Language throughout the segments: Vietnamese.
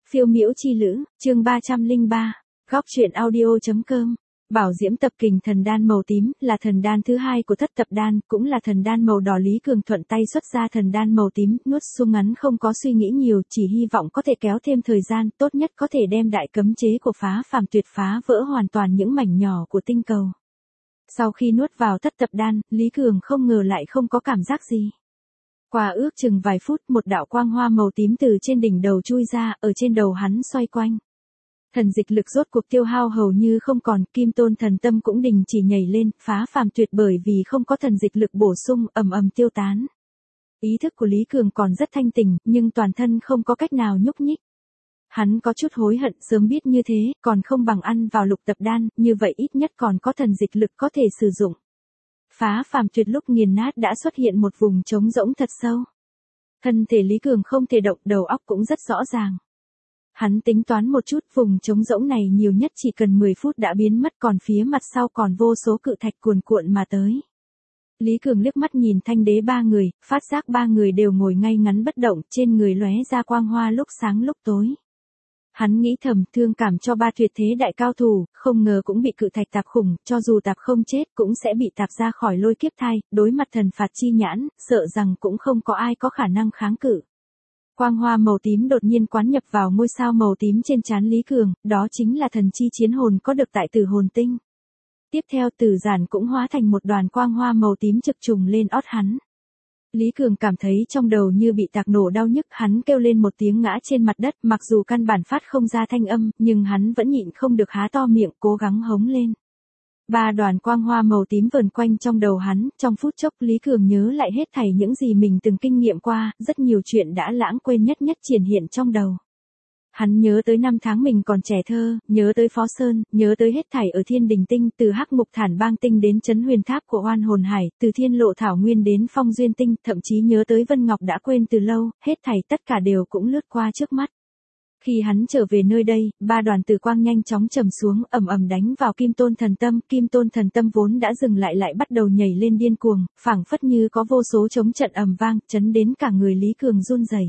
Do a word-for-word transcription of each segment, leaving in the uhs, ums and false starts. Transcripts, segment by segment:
Phiêu miễu chi lữ, chương ba trăm lẻ ba, góc truyện audio.com. Bảo diễm tập kình thần đan màu tím, là thần đan thứ hai của thất tập đan, cũng là thần đan màu đỏ. Lý Cường thuận tay xuất ra thần đan màu tím, nuốt xuống ngắn không có suy nghĩ nhiều, chỉ hy vọng có thể kéo thêm thời gian, tốt nhất có thể đem đại cấm chế của phá phàm tuyệt phá vỡ hoàn toàn những mảnh nhỏ của tinh cầu. Sau khi nuốt vào thất tập đan, Lý Cường không ngờ lại không có cảm giác gì. Qua ước chừng vài phút, một đạo quang hoa màu tím từ trên đỉnh đầu chui ra, ở trên đầu hắn xoay quanh. Thần dịch lực rốt cuộc tiêu hao hầu như không còn, kim tôn thần tâm cũng đình chỉ nhảy lên, phá phàm tuyệt bởi vì không có thần dịch lực bổ sung, ầm ầm tiêu tán. Ý thức của Lý Cường còn rất thanh tỉnh, nhưng toàn thân không có cách nào nhúc nhích. Hắn có chút hối hận, sớm biết như thế, còn không bằng ăn vào lục tập đan, như vậy ít nhất còn có thần dịch lực có thể sử dụng. Phá phàm tuyệt lúc nghiền nát đã xuất hiện một vùng trống rỗng thật sâu. Thân thể Lý Cường không thể động, đầu óc cũng rất rõ ràng. Hắn tính toán một chút, vùng trống rỗng này nhiều nhất chỉ cần mười phút đã biến mất, còn phía mặt sau còn vô số cự thạch cuồn cuộn mà tới. Lý Cường liếc mắt nhìn Thanh Đế ba người, phát giác ba người đều ngồi ngay ngắn bất động, trên người lóe ra quang hoa lúc sáng lúc tối. Hắn nghĩ thầm, thương cảm cho ba tuyệt thế đại cao thủ, không ngờ cũng bị cự thạch tạp khủng, cho dù tạp không chết cũng sẽ bị tạp ra khỏi lôi kiếp thai, đối mặt thần phạt chi nhãn, sợ rằng cũng không có ai có khả năng kháng cự. Quang hoa màu tím đột nhiên quán nhập vào ngôi sao màu tím trên trán Lý Cường, đó chính là thần chi chiến hồn có được tại Tử Hồn Tinh. Tiếp theo Tử Giản cũng hóa thành một đoàn quang hoa màu tím trực trùng lên ót hắn. Lý Cường cảm thấy trong đầu như bị tạc nổ đau nhức, hắn kêu lên một tiếng ngã trên mặt đất, mặc dù căn bản phát không ra thanh âm, nhưng hắn vẫn nhịn không được há to miệng, cố gắng hống lên. Ba đoàn quang hoa màu tím vờn quanh trong đầu hắn, trong phút chốc Lý Cường nhớ lại hết thảy những gì mình từng kinh nghiệm qua, rất nhiều chuyện đã lãng quên nhất nhất triển hiện trong đầu. Hắn nhớ tới năm tháng mình còn trẻ thơ, nhớ tới Phó Sơn, nhớ tới hết thảy ở Thiên Đình Tinh, từ Hắc Mục Thản Bang Tinh đến Chấn Huyền Tháp của Oan Hồn Hải, từ Thiên Lộ Thảo Nguyên đến Phong Duyên Tinh, thậm chí nhớ tới Vân Ngọc đã quên từ lâu, hết thảy tất cả đều cũng lướt qua trước mắt. Khi hắn trở về nơi đây, ba đoàn tử quang nhanh chóng trầm xuống, ầm ầm đánh vào Kim Tôn Thần Tâm, Kim Tôn Thần Tâm vốn đã dừng lại lại bắt đầu nhảy lên điên cuồng, phảng phất như có vô số trống trận ầm vang, chấn đến cả người Lý Cường run rẩy.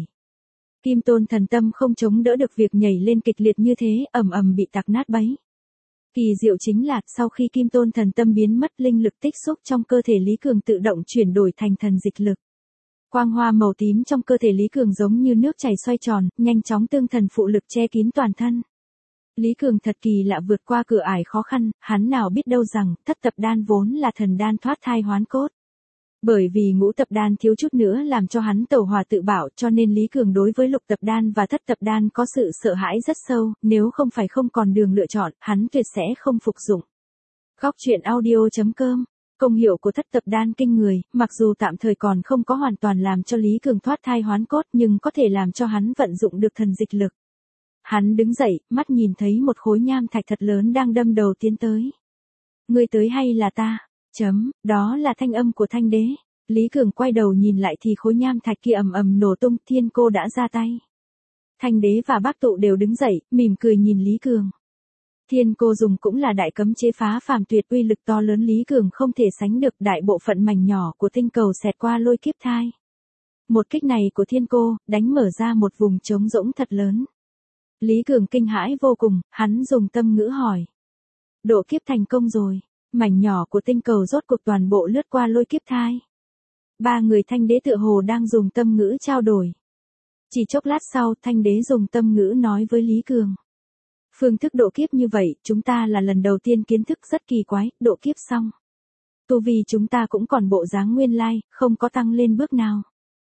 Kim Tôn Thần Tâm không chống đỡ được việc nhảy lên kịch liệt như thế, ầm ầm bị tạc nát bấy. Kỳ diệu chính là, sau khi Kim Tôn Thần Tâm biến mất, linh lực tích xúc trong cơ thể Lý Cường tự động chuyển đổi thành thần dịch lực. Quang hoa màu tím trong cơ thể Lý Cường giống như nước chảy xoay tròn, nhanh chóng tương thần phụ lực che kín toàn thân. Lý Cường thật kỳ lạ vượt qua cửa ải khó khăn, hắn nào biết đâu rằng, thất tập đan vốn là thần đan thoát thai hoán cốt. Bởi vì ngũ tập đan thiếu chút nữa làm cho hắn tẩu hỏa tự bảo, cho nên Lý Cường đối với lục tập đan và thất tập đan có sự sợ hãi rất sâu, nếu không phải không còn đường lựa chọn, hắn tuyệt sẽ không phục dụng. Góc truyện audio.com. Công hiệu của thất tập đan kinh người, mặc dù tạm thời còn không có hoàn toàn làm cho Lý Cường thoát thai hoán cốt, nhưng có thể làm cho hắn vận dụng được thần dịch lực. Hắn đứng dậy, mắt nhìn thấy một khối nham thạch thật lớn đang đâm đầu tiến tới. Ngươi tới hay là ta? Chấm, đó là thanh âm của Thanh Đế. Lý Cường quay đầu nhìn lại thì khối nham thạch kia ầm ầm nổ tung, Thiên Cô đã ra tay. Thanh Đế và Bác Tụ đều đứng dậy, mỉm cười nhìn Lý Cường. Thiên Cô dùng cũng là đại cấm chế phá phàm tuyệt, uy lực to lớn Lý Cường không thể sánh được, đại bộ phận mảnh nhỏ của tinh cầu xẹt qua lôi kiếp thai. Một kích này của Thiên Cô, đánh mở ra một vùng trống rỗng thật lớn. Lý Cường kinh hãi vô cùng, hắn dùng tâm ngữ hỏi. Độ kiếp thành công rồi, mảnh nhỏ của tinh cầu rốt cuộc toàn bộ lướt qua lôi kiếp thai. Ba người Thanh Đế tựa hồ đang dùng tâm ngữ trao đổi. Chỉ chốc lát sau, Thanh Đế dùng tâm ngữ nói với Lý Cường. Phương thức độ kiếp như vậy, chúng ta là lần đầu tiên kiến thức, rất kỳ quái, độ kiếp xong. Tu vi chúng ta cũng còn bộ dáng nguyên lai, không có tăng lên bước nào.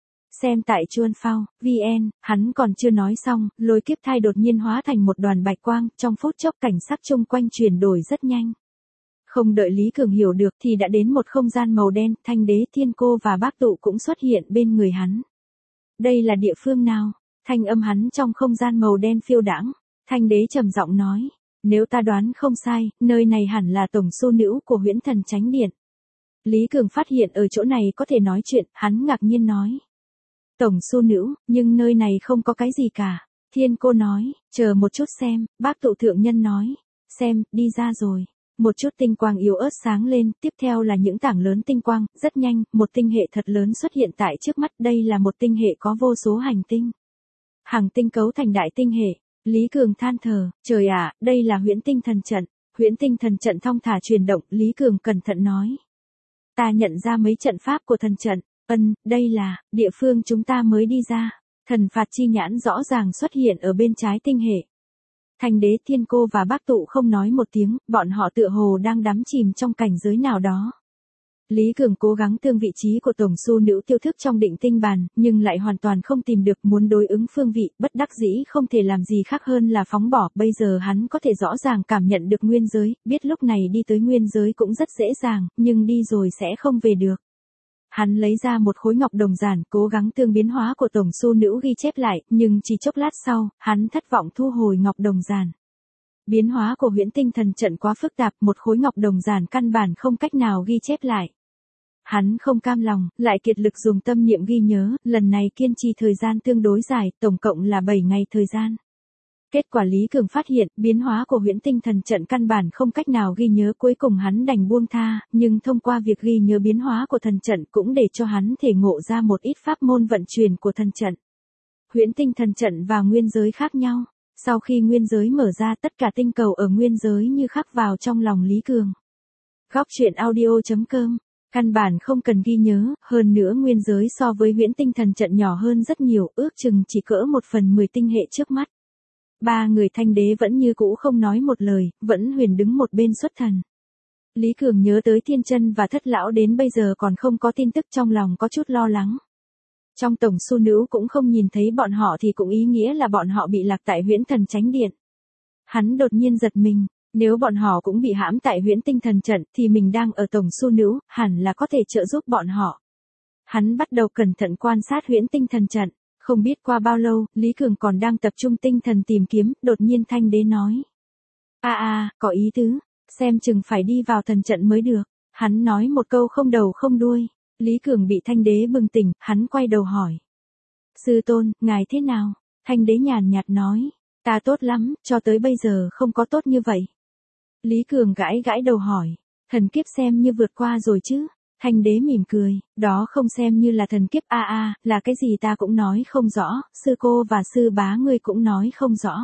Xem tại Chuan Phao, vn, hắn còn chưa nói xong, lôi kiếp thai đột nhiên hóa thành một đoàn bạch quang, trong phút chốc cảnh sắc chung quanh chuyển đổi rất nhanh. Không đợi Lý Cường hiểu được thì đã đến một không gian màu đen, Thanh Đế, Thiên Cô và Bác Tụ cũng xuất hiện bên người hắn. Đây là địa phương nào? Thanh âm hắn trong không gian màu đen phiêu đãng. Thanh Đế trầm giọng nói, nếu ta đoán không sai, nơi này hẳn là tổng xu nữ của Huyễn Thần Chánh Điện. Lý Cường phát hiện ở chỗ này có thể nói chuyện, hắn ngạc nhiên nói. Tổng xu nữ, nhưng nơi này không có cái gì cả. Thiên Cô nói, chờ một chút xem, Bác Tụ thượng nhân nói, xem, đi ra rồi. Một chút tinh quang yếu ớt sáng lên, tiếp theo là những tảng lớn tinh quang, rất nhanh, một tinh hệ thật lớn xuất hiện tại trước mắt, đây là một tinh hệ có vô số hành tinh. Hàng tinh cấu thành đại tinh hệ. Lý Cường than thở, trời ạ, đây là huyễn tinh thần trận. Huyễn tinh thần trận thong thả chuyển động, Lý Cường cẩn thận nói. Ta nhận ra mấy trận pháp của thần trận, ân, đây là, địa phương chúng ta mới đi ra. Thần phạt chi nhãn rõ ràng xuất hiện ở bên trái tinh hệ. Thanh đế, Thiên Cô và Bác Tụ không nói một tiếng, bọn họ tựa hồ đang đắm chìm trong cảnh giới nào đó. Lý Cường cố gắng tương vị trí của tổng su nữ tiêu thức trong định tinh bàn, nhưng lại hoàn toàn không tìm được, muốn đối ứng phương vị, bất đắc dĩ không thể làm gì khác hơn là phóng bỏ. Bây giờ hắn có thể rõ ràng cảm nhận được nguyên giới, biết lúc này đi tới nguyên giới cũng rất dễ dàng, nhưng đi rồi sẽ không về được. Hắn lấy ra một khối ngọc đồng giản, cố gắng tương biến hóa của tổng su nữ ghi chép lại, nhưng chỉ chốc lát sau, hắn thất vọng thu hồi ngọc đồng giản. Biến hóa của huyễn tinh thần trận quá phức tạp, một khối ngọc đồng giản căn bản không cách nào ghi chép lại. Hắn không cam lòng, lại kiệt lực dùng tâm niệm ghi nhớ, lần này kiên trì thời gian tương đối dài, tổng cộng là bảy ngày thời gian. Kết quả Lý Cường phát hiện, biến hóa của huyễn tinh thần trận căn bản không cách nào ghi nhớ, cuối cùng hắn đành buông tha, nhưng thông qua việc ghi nhớ biến hóa của thần trận cũng để cho hắn thể ngộ ra một ít pháp môn vận chuyển của thần trận. Huyễn tinh thần trận và nguyên giới khác nhau. Sau khi nguyên giới mở ra, tất cả tinh cầu ở nguyên giới như khắc vào trong lòng Lý Cường. Góc truyện audio chấm com. Căn bản không cần ghi nhớ, hơn nữa nguyên giới so với huyễn tinh thần trận nhỏ hơn rất nhiều, ước chừng chỉ cỡ một phần mười tinh hệ trước mắt. Ba người Thanh đế vẫn như cũ không nói một lời, vẫn huyền đứng một bên xuất thần. Lý Cường nhớ tới Thiên Chân và Thất Lão đến bây giờ còn không có tin tức, trong lòng có chút lo lắng. Trong tổng su nữ cũng không nhìn thấy bọn họ thì cũng ý nghĩa là bọn họ bị lạc tại huyễn thần chánh điện. Hắn đột nhiên giật mình, nếu bọn họ cũng bị hãm tại huyễn tinh thần trận thì mình đang ở tổng su nữ, hẳn là có thể trợ giúp bọn họ. Hắn bắt đầu cẩn thận quan sát huyễn tinh thần trận, không biết qua bao lâu, Lý Cường còn đang tập trung tinh thần tìm kiếm, đột nhiên Thanh đế nói. a a có ý tứ, xem chừng phải đi vào thần trận mới được. Hắn nói một câu không đầu không đuôi. Lý Cường bị Thanh đế bừng tỉnh, hắn quay đầu hỏi. Sư tôn, ngài thế nào? Thanh đế nhàn nhạt nói. Ta tốt lắm, cho tới bây giờ không có tốt như vậy. Lý Cường gãi gãi đầu hỏi. Thần kiếp xem như vượt qua rồi chứ? Thanh đế mỉm cười, đó không xem như là thần kiếp a a, là cái gì ta cũng nói không rõ, sư cô và sư bá ngươi cũng nói không rõ.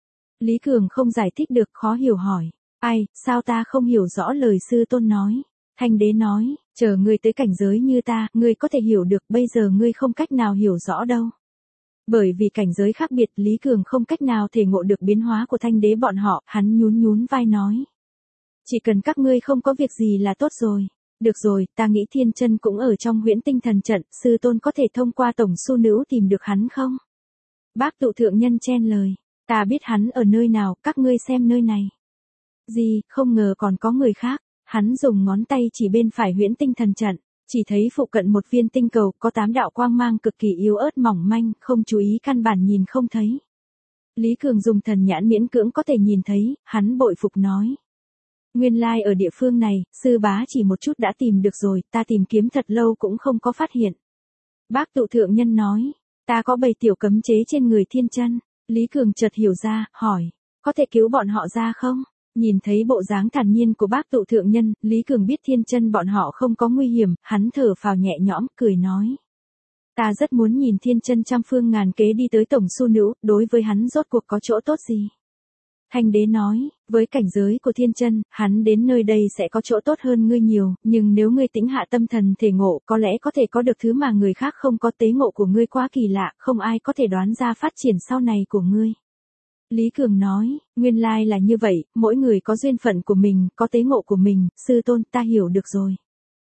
Lý Cường không giải thích được, khó hiểu hỏi. Ai, sao ta không hiểu rõ lời sư tôn nói? Thanh đế nói, chờ ngươi tới cảnh giới như ta, ngươi có thể hiểu được, bây giờ ngươi không cách nào hiểu rõ đâu. Bởi vì cảnh giới khác biệt, Lý Cường không cách nào thể ngộ được biến hóa của Thanh đế bọn họ, hắn nhún nhún vai nói. Chỉ cần các ngươi không có việc gì là tốt rồi. Được rồi, ta nghĩ Thiên Chân cũng ở trong huyễn tinh thần trận, sư tôn có thể thông qua tổng su nữ tìm được hắn không? Bác Tụ thượng nhân chen lời, ta biết hắn ở nơi nào, các ngươi xem nơi này. Gì, không ngờ còn có người khác. Hắn dùng ngón tay chỉ bên phải huyễn tinh thần trận, chỉ thấy phụ cận một viên tinh cầu có tám đạo quang mang cực kỳ yếu ớt mỏng manh, không chú ý căn bản nhìn không thấy. Lý Cường dùng thần nhãn miễn cưỡng có thể nhìn thấy, hắn bội phục nói. Nguyên lai like ở địa phương này, sư bá chỉ một chút đã tìm được rồi, ta tìm kiếm thật lâu cũng không có phát hiện. Bác Tụ thượng nhân nói, ta có bảy tiểu cấm chế trên người Thiên Chân. Lý Cường chợt hiểu ra, hỏi, có thể cứu bọn họ ra không? Nhìn thấy bộ dáng thản nhiên của bác Tụ thượng nhân, Lý Cường biết Thiên Chân bọn họ không có nguy hiểm, hắn thở phào nhẹ nhõm, cười nói. Ta rất muốn nhìn Thiên Chân trăm phương ngàn kế đi tới tổng su nữ, đối với hắn rốt cuộc có chỗ tốt gì? Thanh đế nói, với cảnh giới của Thiên Chân, hắn đến nơi đây sẽ có chỗ tốt hơn ngươi nhiều, nhưng nếu ngươi tĩnh hạ tâm thần thể ngộ, có lẽ có thể có được thứ mà người khác không có, tế ngộ của ngươi quá kỳ lạ, không ai có thể đoán ra phát triển sau này của ngươi. Lý Cường nói, nguyên lai là như vậy, mỗi người có duyên phận của mình, có tế ngộ của mình, sư tôn, ta hiểu được rồi.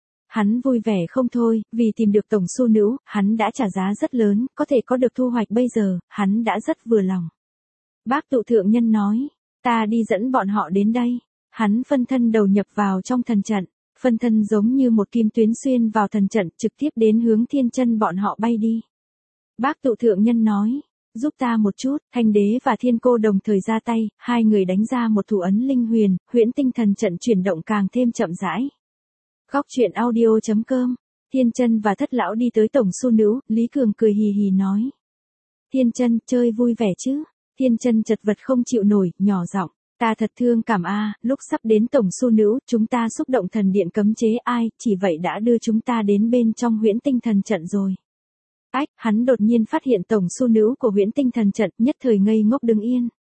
Hắn vui vẻ không thôi, vì tìm được tổng su nữ, hắn đã trả giá rất lớn, có thể có được thu hoạch bây giờ, hắn đã rất vừa lòng. Bác Tụ thượng nhân nói, ta đi dẫn bọn họ đến đây. Hắn phân thân đầu nhập vào trong thần trận, phân thân giống như một kim tuyến xuyên vào thần trận, trực tiếp đến hướng Thiên Chân bọn họ bay đi. Bác Tụ thượng nhân nói, giúp ta một chút. Thanh đế và Thiên Cô đồng thời ra tay, hai người đánh ra một thủ ấn linh huyền, huyễn tinh thần trận chuyển động càng thêm chậm rãi. Góc truyện audio chấm com. Thiên Chân và Thất Lão đi tới tổng su nữ, Lý Cường cười hì hì nói. Thiên Chân, chơi vui vẻ chứ? Thiên Chân chật vật không chịu nổi, nhỏ giọng, ta thật thương cảm a, lúc sắp đến tổng su nữ, chúng ta xúc động thần điện cấm chế ai, chỉ vậy đã đưa chúng ta đến bên trong huyễn tinh thần trận rồi. Ách, hắn đột nhiên phát hiện tổng su nữ của huyễn tinh thần trận, nhất thời ngây ngốc đứng yên.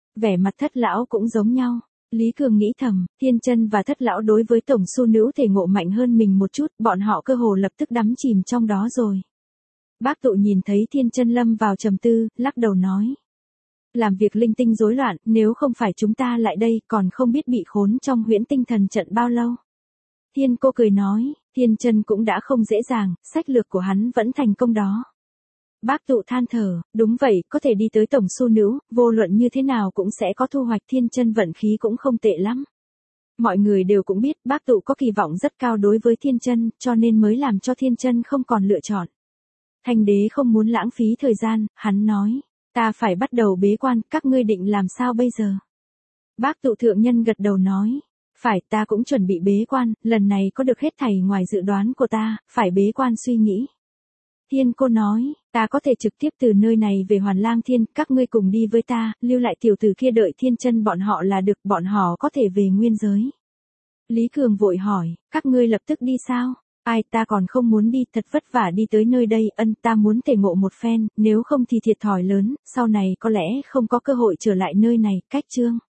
Vẻ mặt Thất lão cũng giống nhau. Lý Cường nghĩ thầm, Thiên Chân và Thất lão đối với tổng su nữ thể ngộ mạnh hơn mình một chút, bọn họ cơ hồ lập tức đắm chìm trong đó rồi. Bác Tụ nhìn thấy Thiên Chân lâm vào trầm tư, lắc đầu nói. Làm việc linh tinh rối loạn, nếu không phải chúng ta lại đây, còn không biết bị khốn trong huyễn tinh thần trận bao lâu. Thiên cô cười nói, Thiên Chân cũng đã không dễ dàng, sách lược của hắn vẫn thành công đó. Bác Tụ than thở, đúng vậy, có thể đi tới tổng su nữ, vô luận như thế nào cũng sẽ có thu hoạch. Thiên Chân vận khí cũng không tệ lắm. Mọi người đều cũng biết bác Tụ có kỳ vọng rất cao đối với Thiên Chân, cho nên mới làm cho Thiên Chân không còn lựa chọn. Thanh đế không muốn lãng phí thời gian, hắn nói, ta phải bắt đầu bế quan, các ngươi định làm sao bây giờ? Bác Tụ thượng nhân gật đầu nói, phải, ta cũng chuẩn bị bế quan, lần này có được hết thảy ngoài dự đoán của ta, phải bế quan suy nghĩ. Thiên cô nói, ta có thể trực tiếp từ nơi này về Hoàn Lang Thiên, các ngươi cùng đi với ta, lưu lại tiểu tử kia đợi Thiên Chân bọn họ là được, bọn họ có thể về nguyên giới. Lý Cường vội hỏi, các ngươi lập tức đi sao? Ai, ta còn không muốn đi, thật vất vả đi tới nơi đây, ân, ta muốn thể ngộ một phen, nếu không thì thiệt thòi lớn, sau này có lẽ không có cơ hội trở lại nơi này. Cách chương